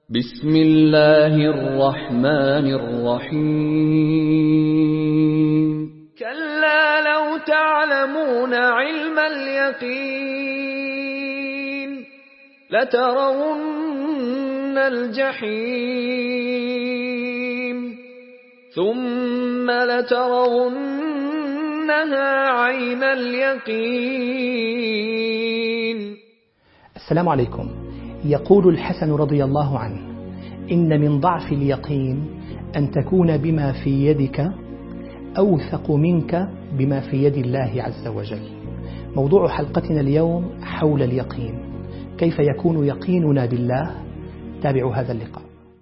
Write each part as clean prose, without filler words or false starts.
بسم الله الرحمن الرحيم كلا لو تعلمون علم اليقين لترون الجحيم ثم لترونها عين اليقين. السلام عليكم. يقول الحسن رضي الله عنه: إن من ضعف اليقين أن تكون بما في يدك أوثق منك بما في يد الله عز وجل. موضوع حلقتنا اليوم حول اليقين، كيف يكون يقيننا بالله؟ تابعوا هذا اللقاء.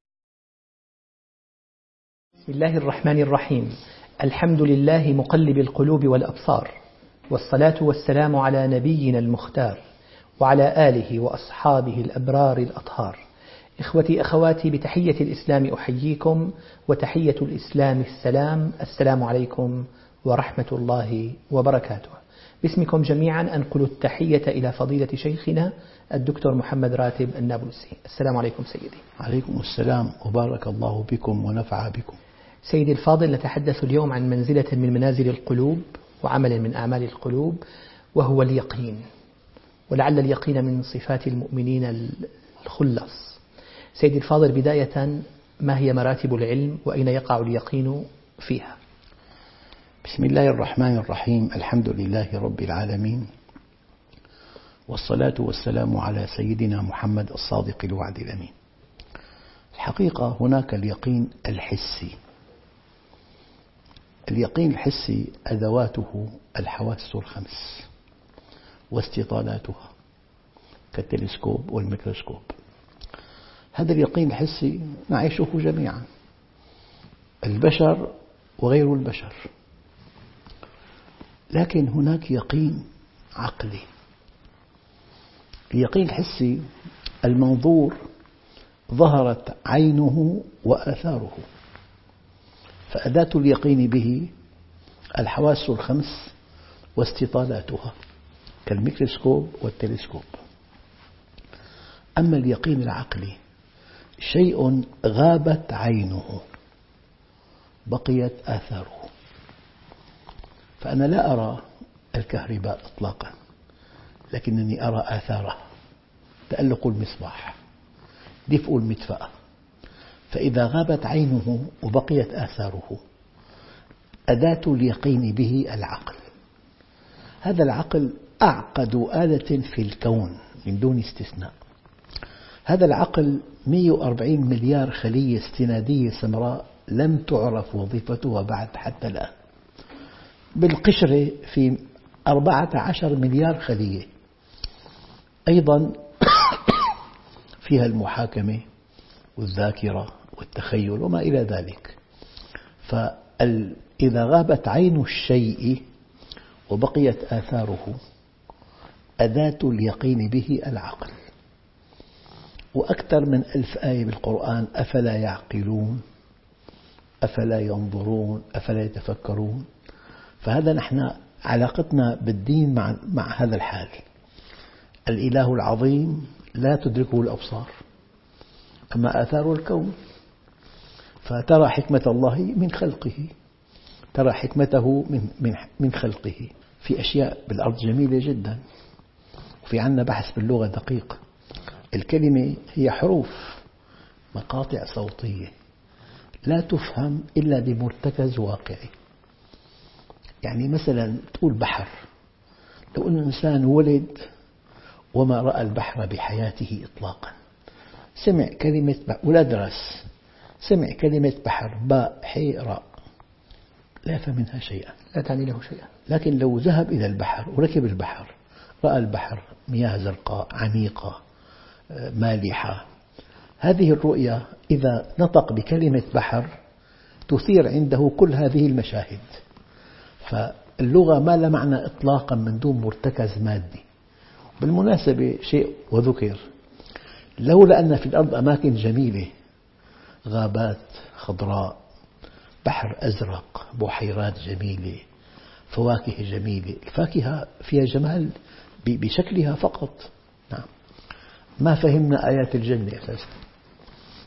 بسم الله الرحمن الرحيم. الحمد لله مقلب القلوب والأبصار، والصلاة والسلام على نبينا المختار وعلى آله وأصحابه الأبرار الأطهار. إخوتي أخواتي، بتحية الإسلام أحييكم، وتحية الإسلام السلام. السلام عليكم ورحمة الله وبركاته. باسمكم جميعا أنقل التحية إلى فضيلة شيخنا الدكتور محمد راتب النابلسي. السلام عليكم سيدي. عليكم السلام وبارك الله بكم ونفع بكم. سيدي الفاضل، نتحدث اليوم عن منزلة من منازل القلوب وعمل من أعمال القلوب، وهو اليقين. ولعل اليقين من صفات المؤمنين الخلص. سيدي الفاضل، بداية ما هي مراتب العلم وأين يقع اليقين فيها؟ بسم الله الرحمن الرحيم. الحمد لله رب العالمين، والصلاة والسلام على سيدنا محمد الصادق الوعد الأمين. الحقيقة هناك اليقين الحسي. اليقين الحسي أدواته الحواس الخمس واستطالاتها كالتلسكوب والميكروسكوب. هذا اليقين الحسي نعيشه جميعا، البشر وغير البشر. لكن هناك يقين عقلي. اليقين الحسي المنظور ظهرت عينه وآثاره، فأداة اليقين به الحواس الخمس واستطالاتها كالميكروسكوب والتلسكوب. أما اليقين العقلي شيء غابت عينه بقيت آثاره. فأنا لا أرى الكهرباء إطلاقا، لكنني أرى آثارها: تألق المصباح، دفء المدفأة. فإذا غابت عينه وبقيت آثاره، أداة اليقين به العقل. هذا العقل أعقد آلة في الكون من دون استثناء. هذا العقل 140 مليار خلية استنادية سمراء لم تعرف وظيفتها بعد حتى الآن. بالقشرة في 14 مليار خلية أيضا فيها المحاكمة والذاكرة والتخيل وما إلى ذلك. فإذا غابت عين الشيء وبقيت آثاره، أداة اليقين به العقل. وأكثر من 1000 آية بالقرآن: أفلا يعقلون، أفلا ينظرون، أفلا يتفكرون. فهذا نحن علاقتنا بالدين مع هذا الحال. الإله العظيم لا تدركه الأبصار، أما آثار الكون فترى حكمة الله من خلقه، ترى حكمته من خلقه. في أشياء بالأرض جميلة جدا، وفي عندنا بحث باللغة دقيق. الكلمة هي حروف، مقاطع صوتية لا تفهم إلا بمرتكز واقعي. يعني مثلا تقول بحر، لو أن الإنسان ولد وما رأى البحر بحياته إطلاقا، سمع كلمة ولا درس، سمع كلمة بحر، باء حي راء، لا يفهم منها شيئا، لا تعني له شيئا. لكن لو ذهب إلى البحر وركب البحر، رأى البحر مياه زرقاء عميقة مالحة، هذه الرؤية إذا نطق بكلمة بحر تثير عنده كل هذه المشاهد. فاللغة ما لها معنى إطلاقا من دون مرتكز مادي. بالمناسبة شيء وذكر: لولا أن في الأرض أماكن جميلة، غابات خضراء، بحر أزرق، بحيرات جميلة، فواكه جميلة. الفاكهة فيها جمال بشكلها فقط. نعم، ما فهمنا آيات الجنة أساسا.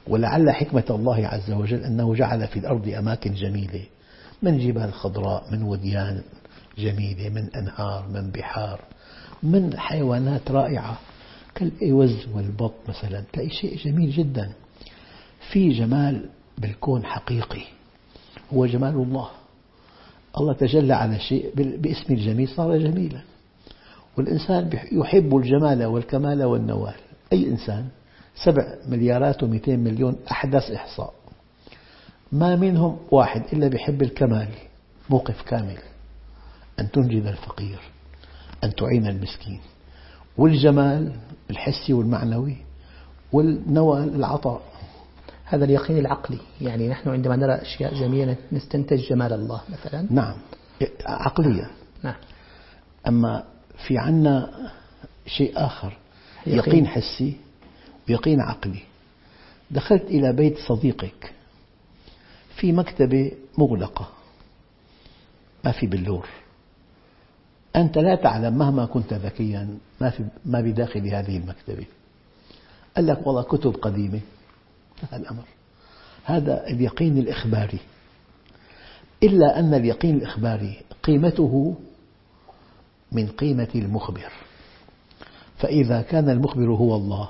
ولعل حكمة الله عز وجل أنه جعل في الأرض أماكن جميلة، من جبال خضراء، من وديان جميلة، من أنهار، من بحار، من حيوانات رائعة كالإوز والبط مثلا. تلاقي شيء جميل جدا. في جمال بالكون حقيقي هو جمال الله. الله تجلى على شيء باسم الجميل صار جميلا. والإنسان يحب الجمال والكمال والنوال. أي إنسان 7 مليارات و200 مليون أحدث إحصاء، ما منهم واحد إلا بيحب الكمال، موقف كامل، أن تنجد الفقير، أن تعين المسكين، والجمال الحسي والمعنوي، والنوال العطاء. هذا اليقين العقلي، يعني نحن عندما نرى أشياء جميلة نستنتج جمال الله مثلا. نعم، عقليا. نعم. أما في عنا شيء آخر، يقين حسي ويقين عقلي. دخلت إلى بيت صديقك في مكتبة مغلقة ما في بلور، أنت لا تعلم مهما كنت ذكيا ما بداخل هذه المكتبة. قال لك والله كتب قديمة، انتهى الأمر. هذا اليقين الإخباري. إلا أن اليقين الإخباري قيمته من قيمة المخبر، فإذا كان المخبر هو الله.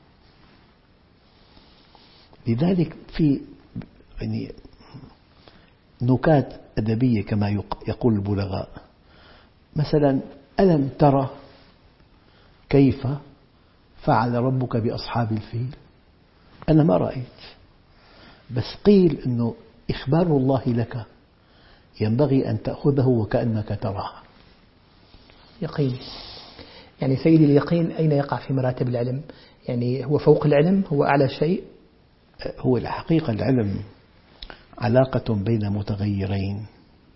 لذلك في نكات أدبية كما يقول البلغاء، مثلا ألم ترى كيف فعل ربك بأصحاب الفيل؟ أنا ما رأيت، بس قيل أنه إخبار الله لك ينبغي أن تأخذه وكأنك تراه. يقين. يعني سيدي اليقين أين يقع في مراتب العلم؟ يعني هو فوق العلم، هو أعلى شيء؟ هو الحقيقة العلم علاقة بين متغيرين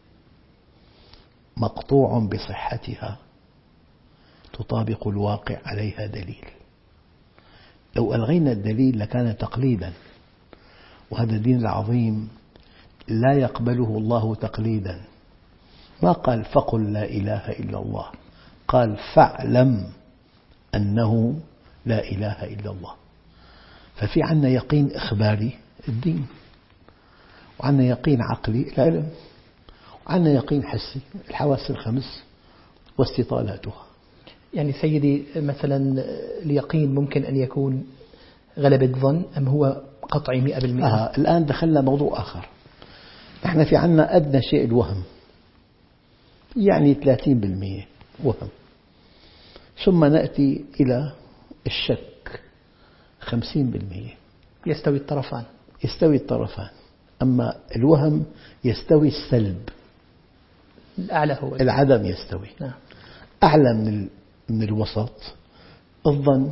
مقطوع بصحتها تطابق الواقع عليها دليل. لو ألغينا الدليل لكان تقليدا، وهذا الدين العظيم لا يقبله الله تقليدا. ما قال فقل لا إله إلا الله، قال فاعلم أنه لا إله إلا الله. ففي عنا يقين إخباري الدين، وعنا يقين عقلي العلم، وعنا يقين حسي الحواس الخمس واستطالاتها. يعني سيدي مثلا اليقين ممكن أن يكون غلبة ظن أم هو قطعي 100%؟ الآن دخلنا موضوع آخر. نحن في عنا أدنى شيء الوهم، يعني 30% وهم، ثم نأتي إلى الشك 50%. يستوي الطرفان. يستوي الطرفان. أما الوهم يستوي السلب، الأعلى هو العدم يستوي. نعم. أعلى من الوسط الظن،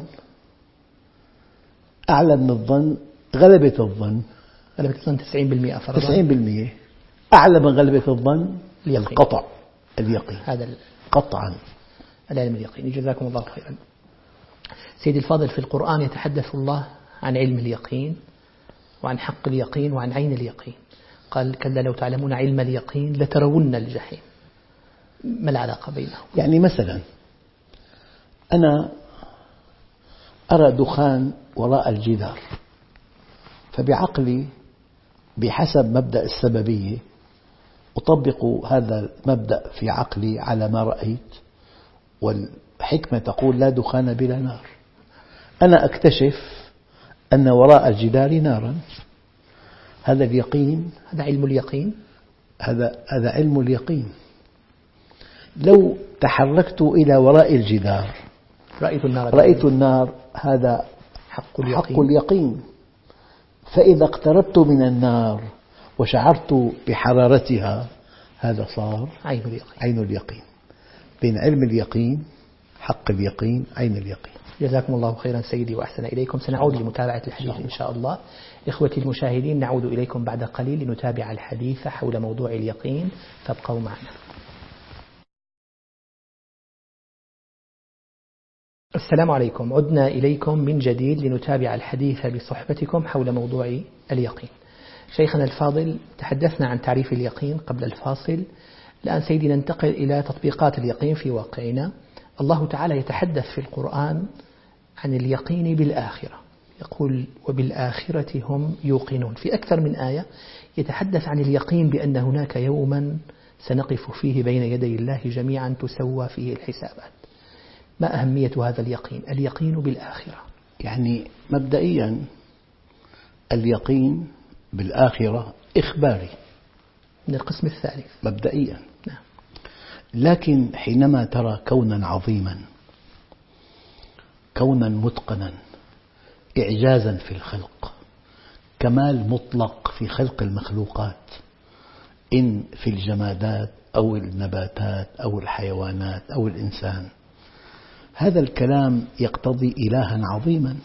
أعلى من الظن غلبة الظن. غلبة الظن 90% فرضا. 90%. أعلى من غلبة الظن القطع، اليقين. هذا قطعا العلم اليقيني. جزاكم الله خيرا. سيدي الفاضل، في القرآن يتحدث الله عن علم اليقين وعن حق اليقين وعن عين اليقين. قال كلا لو تعلمون علم اليقين لترون الجحيم. ما العلاقة بينهم؟ يعني مثلا أنا أرى دخان وراء الجدار، فبعقلي بحسب مبدأ السببية أطبق هذا المبدأ في عقلي على ما رأيت، والحكمة تقول لا دخان بلا نار. أنا أكتشف أن وراء الجدار نارا. هذا اليقين، هذا علم اليقين، هذا علم اليقين. لو تحركت إلى وراء الجدار رأيت النار، هذا حق اليقين. فإذا اقتربت من النار وشعرت بحرارتها هذا صار عين اليقين. بين علم اليقين، حق اليقين، عين اليقين. جزاكم الله خيرا سيدي وأحسن إليكم. سنعود لمتابعة الحديث إن شاء الله. إخوتي المشاهدين، نعود إليكم بعد قليل لنتابع الحديث حول موضوع اليقين، فابقوا معنا. السلام عليكم. عدنا إليكم من جديد لنتابع الحديث بصحبتكم حول موضوع اليقين. شيخنا الفاضل، تحدثنا عن تعريف اليقين قبل الفاصل. الآن سيدي ننتقل إلى تطبيقات اليقين في واقعنا. الله تعالى يتحدث في القرآن عن اليقين بالآخرة، يقول وبالآخرة هم يوقنون. في أكثر من آية يتحدث عن اليقين بأن هناك يوما سنقف فيه بين يدي الله جميعا تسوى فيه الحسابات. ما أهمية هذا اليقين؟ اليقين بالآخرة، يعني مبدئيا اليقين بالآخرة إخباري من القسم الثالث مبدئيا. نعم. لكن حينما ترى كونا عظيما، كونا متقنا، إعجازا في الخلق، كمال مطلق في خلق المخلوقات، إن في الجمادات أو النباتات أو الحيوانات أو الإنسان، هذا الكلام يقتضي إلها عظيما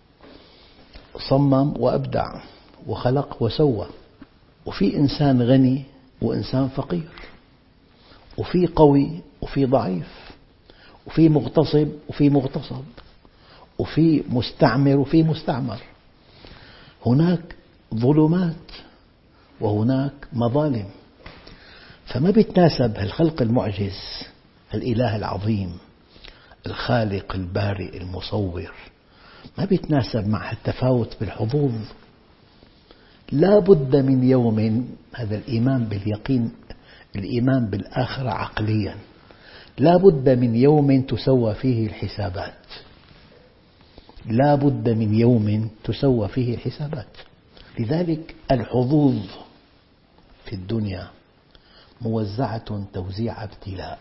صمم وأبدع وخلق وسوى. وفي إنسان غني وإنسان فقير، وفي قوي وفي ضعيف، وفي مغتصب وفي مغتصب، وفي مستعمر وفي مستعمر. هناك ظلمات وهناك مظالم. فما بيتناسب الخلق المعجز، الإله العظيم الخالق البارئ المصور، ما بيتناسب مع التفاوت بالحظوظ. لا بد من يوم، هذا الإيمان باليقين، الإيمان بالآخرة عقليا، لا بد من يوم تسوى فيه الحسابات، لا بد من يوم تسوى فيه الحسابات. لذلك الحظوظ في الدنيا موزعة توزيع ابتلاء،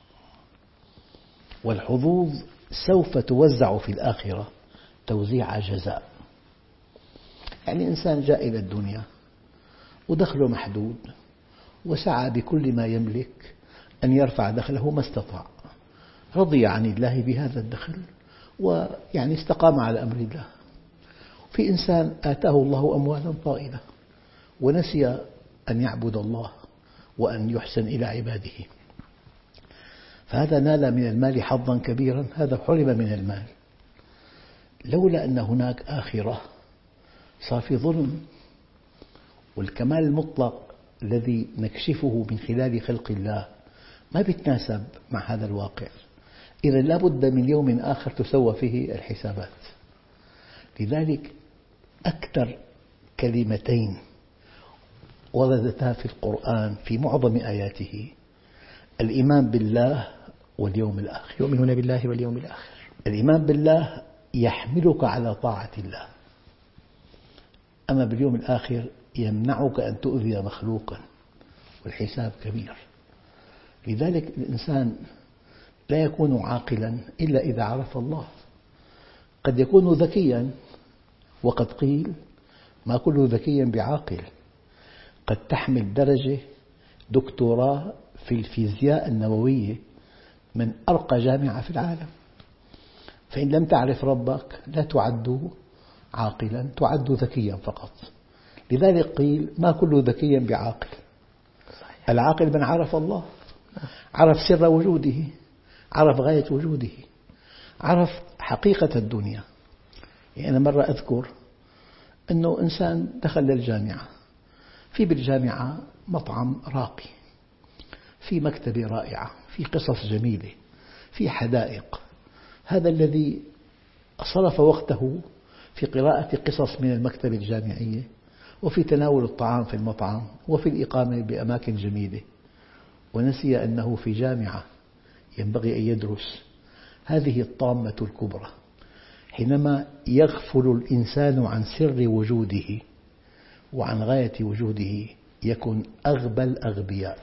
والحظوظ سوف توزع في الآخرة توزيع جزاء. يعني إنسان جاء إلى الدنيا ودخله محدود، وسعى بكل ما يملك أن يرفع دخله ما استطاع، رضي عن الله بهذا الدخل ويعني استقام على أمر الله. في إنسان آتاه الله أموالا طائلة ونسي أن يعبد الله وأن يحسن إلى عباده، فهذا نال من المال حظا كبيرا، هذا حرم من المال. لولا أن هناك آخرة صار في ظلم. والكمال المطلق الذي نكشفه من خلال خلق الله ما بيتناسب مع هذا الواقع. إذا لا بد من يوم آخر تسوى فيه الحسابات. لذلك أكثر كلمتين وردتا في القرآن في معظم آياته الإيمان بالله واليوم الآخر. يؤمنون بالله واليوم الآخر. الإيمان بالله يحملك على طاعة الله، أما باليوم الآخر يمنعك أن تؤذي مخلوقا، والحساب كبير. لذلك الإنسان لا يكون عاقلا إلا إذا عرف الله. قد يكون ذكيا، وقد قيل ما كل ذكي بعاقل. قد تحمل درجة دكتوراه في الفيزياء النووية من أرقى جامعة في العالم، فإن لم تعرف ربك لا تعد عاقلا، تعد ذكيا فقط. لذلك قيل ما كل ذكي بعاقل. العاقل من عرف الله، عرف سر وجوده، عرف غاية وجوده، عرف حقيقة الدنيا. يعني أنا مرة أذكر أنه إنسان دخل للجامعة، في بالجامعة مطعم راقي، في مكتبة رائعة، في قصص جميلة، في حدائق. هذا الذي صرف وقته في قراءة قصص من المكتبة الجامعية، وفي تناول الطعام في المطعم، وفي الإقامة بأماكن جميلة، ونسي أنه في جامعة ينبغي أن يدرس. هذه الطامة الكبرى. حينما يغفل الإنسان عن سر وجوده وعن غاية وجوده يكون أغبى الأغبياء.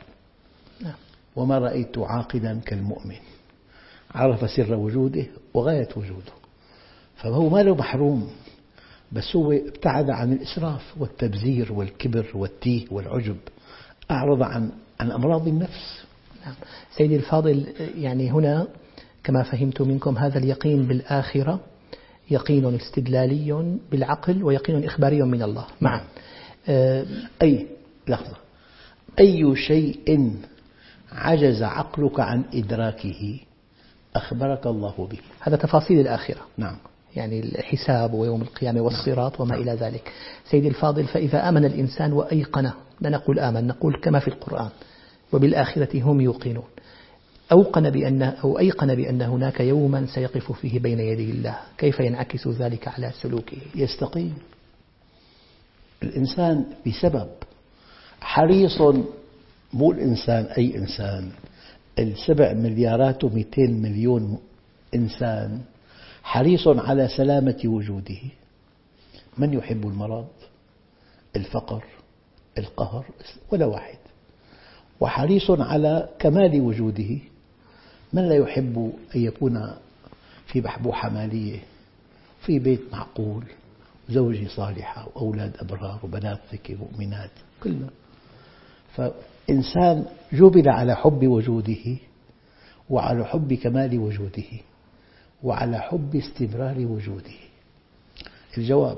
وما رأيت عاقلا كالمؤمن، عرف سر وجوده وغاية وجوده، فهو ما له محروم، بس هو ابتعد عن الإسراف والتبذير والكبر والتيه والعجب، أعرض عن أمراض النفس. سيدي الفاضل، يعني هنا كما فهمت منكم هذا اليقين بالآخرة يقين استدلالي بالعقل ويقين إخباري من الله معا. أي شيء عجز عقلك عن إدراكه أخبرك الله به. هذا تفاصيل الآخرة. نعم. يعني الحساب ويوم القيامة والصراط وما إلى ذلك. سيدي الفاضل، فإذا آمن الإنسان وأيقن، لا نقول آمن، نقول كما في القرآن وبالآخرة هم يوقنون. أيقن بأن هناك يوما سيقف فيه بين يدي الله، كيف ينعكس ذلك على سلوكه؟ يستقيم. الإنسان بسبب حريص، مو الإنسان أي إنسان، 7 مليارات و200 مليون إنسان حريص على سلامة وجوده. من يحب المرض، الفقر، القهر؟ ولا واحد. وحريص على كمال وجوده. من لا يحب أن يكون في بحبوحة مالية، في بيت معقول، زوجة صالحة وأولاد أبرار وبنات ذكي مؤمنات كلنا. فإنسان جبل على حب وجوده، وعلى حب كمال وجوده، وعلى حب استمرار وجوده. الجواب: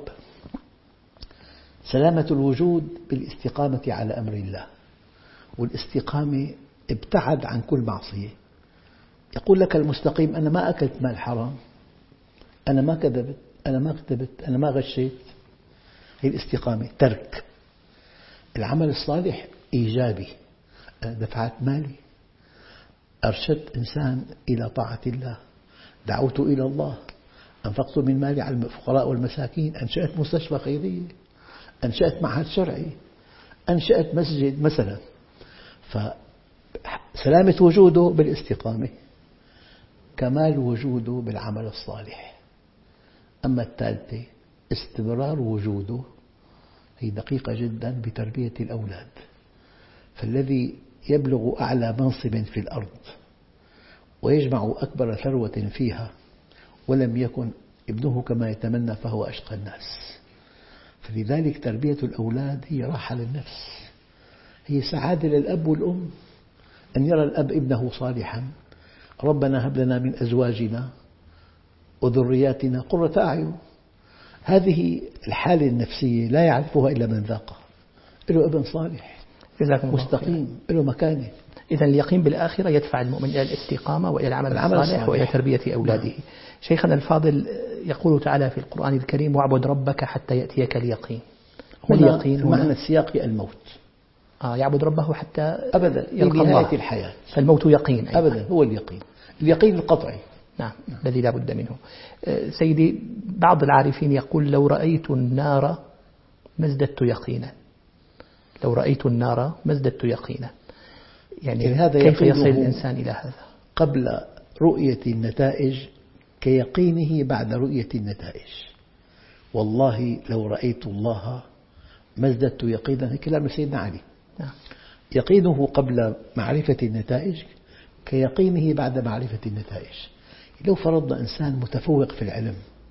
سلامة الوجود بالاستقامة على أمر الله، والاستقامة ابتعد عن كل معصية. يقول لك المستقيم: أنا ما أكلت مال حرام، أنا ما كذبت، أنا ما كتبت، أنا ما غشيت. هي الاستقامة ترك. العمل الصالح إيجابي، أنا دفعت مالي، أرشدت إنسان إلى طاعة الله، دعوت إلى الله، أنفقت من مالي على الفقراء والمساكين، أنشأت مستشفى خيرية، أنشأت معهد شرعي، أنشأت مسجد مثلا. فسلامة وجوده بالاستقامة، كمال وجوده بالعمل الصالح. أما الثالثة استمرار وجوده، هي دقيقة جدا بتربية الأولاد. فالذي يبلغ أعلى منصب في الأرض ويجمع أكبر ثروة فيها ولم يكن ابنه كما يتمنى فهو أشقى الناس. فلذلك تربية الأولاد هي راحة للنفس، هي سعادة للأب والأم، أن يرى الأب ابنه صالحا: ربنا هب لنا من أزواجنا وذرياتنا قرة أعين. هذه الحالة النفسية لا يعرفها إلا من ذاقها. له ابن صالح مستقيم، له مكانة. إذن اليقين بالآخرة يدفع المؤمن إلى الاستقامة وإلى العمل الصالح وإلى تربية أولاده. شيخنا الفاضل، يقول تعالى في القرآن الكريم: واعبد ربك حتى يأتيك اليقين. ما اليقين؟ معنى السياق الموت. يعبد ربه حتى أبدا يلقى نهاية الحياة. فالموت يقين أيضا. أبدا هو اليقين القطعي. نعم، الذي لا بد منه. سيدي، بعض العارفين يقول: لو رأيت النار ما ازددت يقينا. لو رأيت النار ما ازددت يقينا. يعني هذا كيف يصل الإنسان إلى هذا؟ قبل رؤية النتائج كيقينه بعد رؤية النتائج. والله لو رأيت الله ما ازددت يقينا، هي كلام سيدنا علي. يقينه قبل معرفة النتائج كيقينه بعد معرفة النتائج. لو فرضنا إنسان متفوق في العلم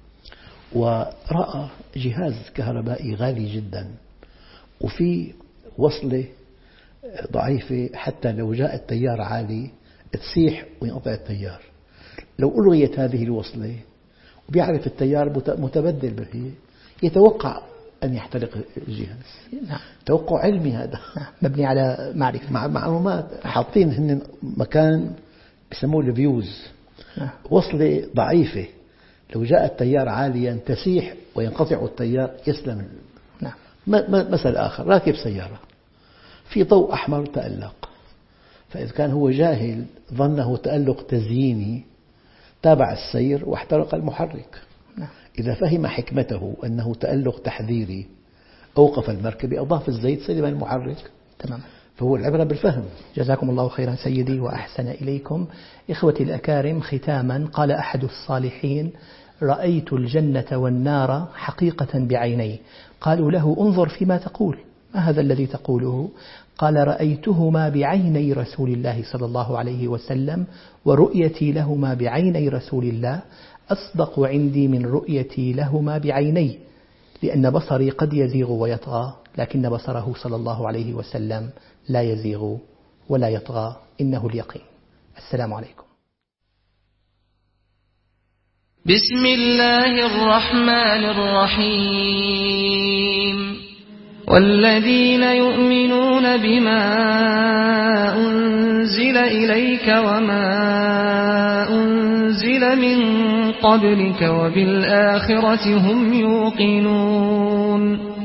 ورأى جهاز كهربائي غالي جدا وفي وصلة ضعيفة حتى لو جاء التيار عالي تصيح وينقطع التيار، لو ألغيت هذه الوصلة وبيعرف التيار متبدل به، يتوقع أن يحترق الجهاز. نعم. توقع علمي هذا. مبني على معرفة، مع معلومات حاطين هن مكان بسموه الفيوز. وصلة ضعيفة لو جاء التيار عاليا تسيح وينقطع التيار يسلم. نعم. مثل آخر: راكب سيارة في ضوء أحمر تألق، فإذا كان هو جاهل ظنه تألق تزييني تابع السير واحترق المحرك. نعم. إذا فهم حكمته أنه تألق تحذيري أوقف المركبة، أضاف الزيت، سلم المحرك. تمام. فهو العبرة بالفهم. جزاكم الله خيرا سيدي وأحسن إليكم. إخوتي الأكارم، ختاما، قال أحد الصالحين: رأيت الجنة والنار حقيقة بعيني. قالوا له: انظر فيما تقول، ما هذا الذي تقوله؟ قال: رأيتهما بعيني رسول الله صلى الله عليه وسلم، ورؤيتي لهما بعيني رسول الله أصدق عندي من رؤيتي لهما بعيني، لأن بصري قد يزيغ ويطغى، لكن بصره صلى الله عليه وسلم لا يزيغ ولا يطغى، إنه اليقين. السلام عليكم. بسم الله الرحمن الرحيم. والذين يؤمنون بما أنزل إليك وما أنزل من قبلك وبالآخرة هم يوقنون.